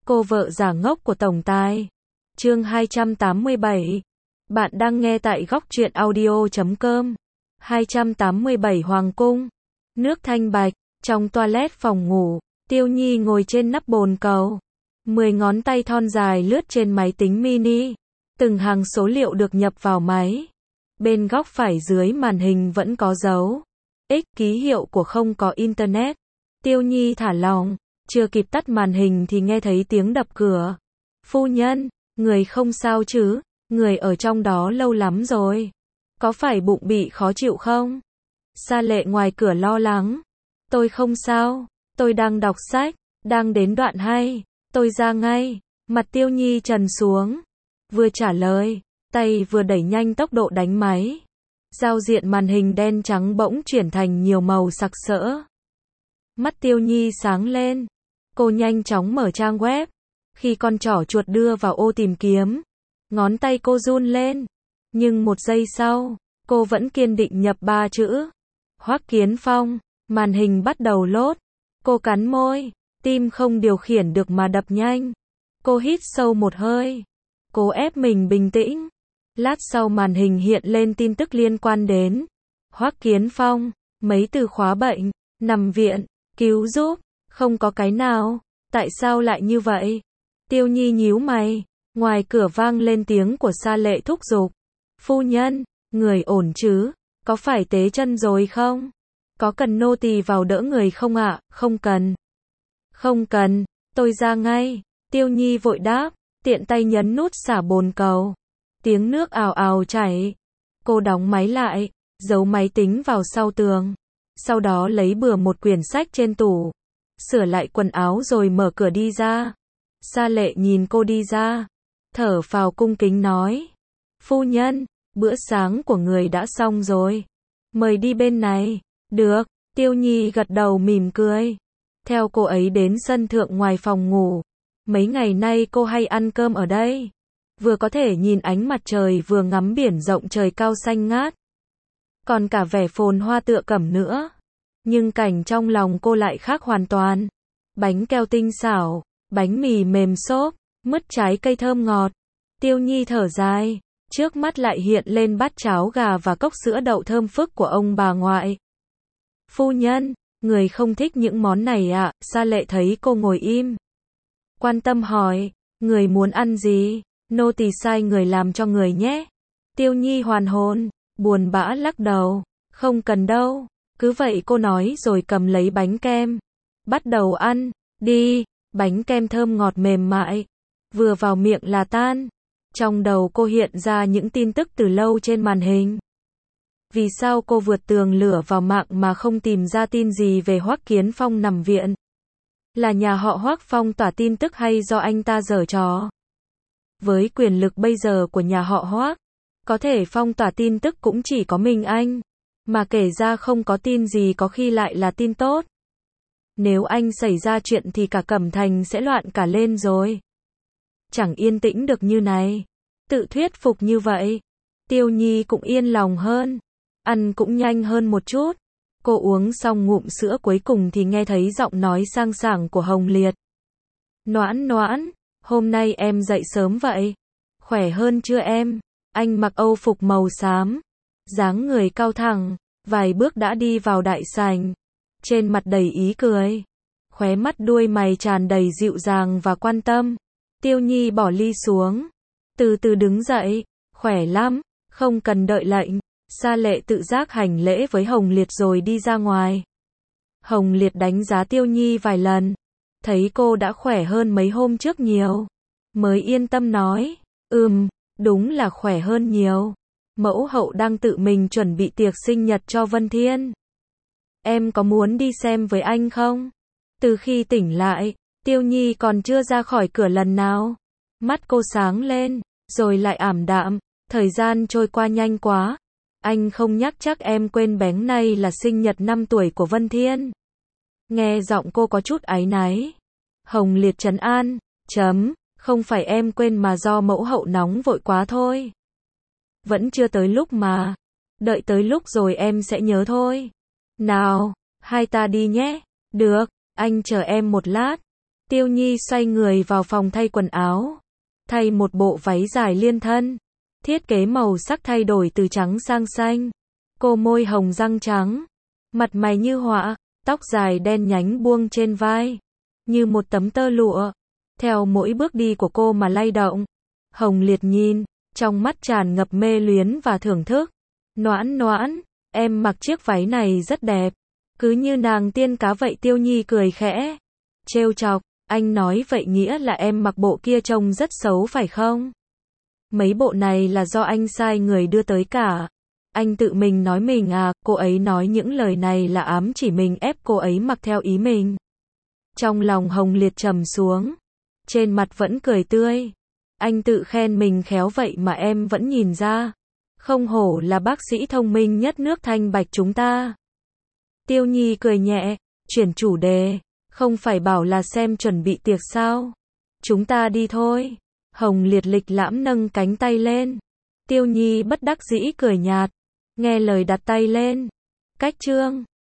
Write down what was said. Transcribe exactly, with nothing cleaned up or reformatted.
Cô vợ giả ngốc của tổng tài. Chương hai trăm tám mươi bảy. Bạn đang nghe tại góc truyện audio chấm com. hai trăm tám mươi bảy Hoàng cung. Nước thanh bạch, trong toilet phòng ngủ, Tiêu Nhi ngồi trên nắp bồn cầu. Mười ngón tay thon dài lướt trên máy tính mini. Từng hàng số liệu được nhập vào máy. Bên góc phải dưới màn hình vẫn có dấu X ký hiệu của không có internet. Tiêu Nhi thả lỏng, chưa kịp tắt màn hình thì nghe thấy tiếng đập cửa. Phu nhân, người không sao chứ? Người ở trong đó lâu lắm rồi. Có phải bụng bị khó chịu không? Sa Lệ ngoài cửa lo lắng. Tôi không sao, tôi đang đọc sách, đang đến đoạn hay, tôi ra ngay. Mặt Tiêu Nhi trần xuống. Vừa trả lời, tay vừa đẩy nhanh tốc độ đánh máy. Giao diện màn hình đen trắng bỗng chuyển thành nhiều màu sặc sỡ. Mắt Tiêu Nhi sáng lên. Cô nhanh chóng mở trang web. Khi con trỏ chuột đưa vào ô tìm kiếm, ngón tay cô run lên. Nhưng một giây sau, cô vẫn kiên định nhập ba chữ. Hoắc Kiến Phong. Màn hình bắt đầu lốt. Cô cắn môi, tim không điều khiển được mà đập nhanh. Cô hít sâu một hơi, cố ép mình bình tĩnh. Lát sau màn hình hiện lên tin tức liên quan đến Hoắc Kiến Phong, mấy từ khóa bệnh, nằm viện, cứu giúp, không có cái nào. Tại sao lại như vậy? Tiêu Nhi nhíu mày, ngoài cửa vang lên tiếng của Sa Lệ thúc giục. Phu nhân, người ổn chứ? Có phải té chân rồi không? Có cần nô tỳ vào đỡ người không ạ? À? Không cần. Không cần, tôi ra ngay. Tiêu Nhi vội đáp, tiện tay nhấn nút xả bồn cầu. Tiếng nước ào ào chảy. Cô đóng máy lại, giấu máy tính vào sau tường. Sau đó lấy bừa một quyển sách trên tủ. Sửa lại quần áo rồi mở cửa đi ra. Sa Lệ nhìn cô đi ra. Thở phào cung kính nói. Phu nhân, bữa sáng của người đã xong rồi. Mời đi bên này. Được, Tiêu Nhi gật đầu mỉm cười. Theo cô ấy đến sân thượng ngoài phòng ngủ. Mấy ngày nay cô hay ăn cơm ở đây. Vừa có thể nhìn ánh mặt trời vừa ngắm biển rộng trời cao xanh ngát. Còn cả vẻ phồn hoa tựa cẩm nữa. Nhưng cảnh trong lòng cô lại khác hoàn toàn. Bánh keo tinh xảo, bánh mì mềm xốp, mứt trái cây thơm ngọt. Tiêu Nhi thở dài, trước mắt lại hiện lên bát cháo gà và cốc sữa đậu thơm phức của ông bà ngoại. Phu nhân, người không thích những món này ạ? À? Sa Lệ thấy cô ngồi im, quan tâm hỏi, người muốn ăn gì? Nô tỳ sai người làm cho người nhé. Tiêu Nhi hoàn hồn, buồn bã lắc đầu, không cần đâu. Cứ vậy cô nói rồi cầm lấy bánh kem. Bắt đầu ăn, đi, bánh kem thơm ngọt mềm mại. Vừa vào miệng là tan. Trong đầu cô hiện ra những tin tức từ lâu trên màn hình. Vì sao cô vượt tường lửa vào mạng mà không tìm ra tin gì về Hoắc Kiến Phong nằm viện? Là nhà họ Hoắc phong tỏa tin tức hay do anh ta giở trò? Với quyền lực bây giờ của nhà họ Hoắc, có thể phong tỏa tin tức cũng chỉ có mình anh. Mà kể ra không có tin gì có khi lại là tin tốt. Nếu anh xảy ra chuyện thì cả Cẩm Thành sẽ loạn cả lên rồi. Chẳng yên tĩnh được như này. Tự thuyết phục như vậy. Tiêu Nhi cũng yên lòng hơn. Ăn cũng nhanh hơn một chút. Cô uống xong ngụm sữa cuối cùng thì nghe thấy giọng nói sang sảng của Hồng Liệt. Noãn noãn, hôm nay em dậy sớm vậy. Khỏe hơn chưa em? Anh mặc âu phục màu xám. Dáng người cao thẳng, vài bước đã đi vào đại sảnh. Trên mặt đầy ý cười. Khóe mắt đuôi mày tràn đầy dịu dàng và quan tâm. Tiêu Nhi bỏ ly xuống. Từ từ đứng dậy. Khỏe lắm, không cần đợi lệnh. Sa Lệ tự giác hành lễ với Hồng Liệt rồi đi ra ngoài. Hồng Liệt đánh giá Tiêu Nhi vài lần. Thấy cô đã khỏe hơn mấy hôm trước nhiều. Mới yên tâm nói. Ừm, đúng là khỏe hơn nhiều. Mẫu hậu đang tự mình chuẩn bị tiệc sinh nhật cho Vân Thiên. Em có muốn đi xem với anh không? Từ khi tỉnh lại, Tiêu Nhi còn chưa ra khỏi cửa lần nào. Mắt cô sáng lên, rồi lại ảm đạm. Thời gian trôi qua nhanh quá. Anh không nhắc chắc em quên bén nay là sinh nhật năm tuổi của Vân Thiên. Nghe giọng cô có chút áy náy. Hồng Liệt trấn an. Chấm, không phải em quên mà do mẫu hậu nóng vội quá thôi. Vẫn chưa tới lúc mà. Đợi tới lúc rồi em sẽ nhớ thôi. Nào, hai ta đi nhé. Được, anh chờ em một lát. Tiêu Nhi xoay người vào phòng thay quần áo. Thay một bộ váy dài liên thân. Thiết kế màu sắc thay đổi từ trắng sang xanh. Cô môi hồng răng trắng. Mặt mày như họa. Tóc dài đen nhánh buông trên vai. Như một tấm tơ lụa. Theo mỗi bước đi của cô mà lay động. Hồng Liệt nhìn. Trong mắt tràn ngập mê luyến và thưởng thức. Noãn noãn. Em mặc chiếc váy này rất đẹp. Cứ như nàng tiên cá vậy. Tiêu Nhi cười khẽ. Trêu chọc. Anh nói vậy nghĩa là em mặc bộ kia trông rất xấu phải không? Mấy bộ này là do anh sai người đưa tới cả. Anh tự mình nói mình à, cô ấy nói những lời này là ám chỉ mình ép cô ấy mặc theo ý mình. Trong lòng Hồng Liệt trầm xuống. Trên mặt vẫn cười tươi. Anh tự khen mình khéo vậy mà em vẫn nhìn ra. Không hổ là bác sĩ thông minh nhất nước Thanh Bạch chúng ta. Tiêu Nhi cười nhẹ, chuyển chủ đề. Không phải bảo là xem chuẩn bị tiệc sao? Chúng ta đi thôi. Hồng Liệt lịch lãm nâng cánh tay lên. Tiêu Nhi bất đắc dĩ cười nhạt. Nghe lời đặt tay lên. Cách trương.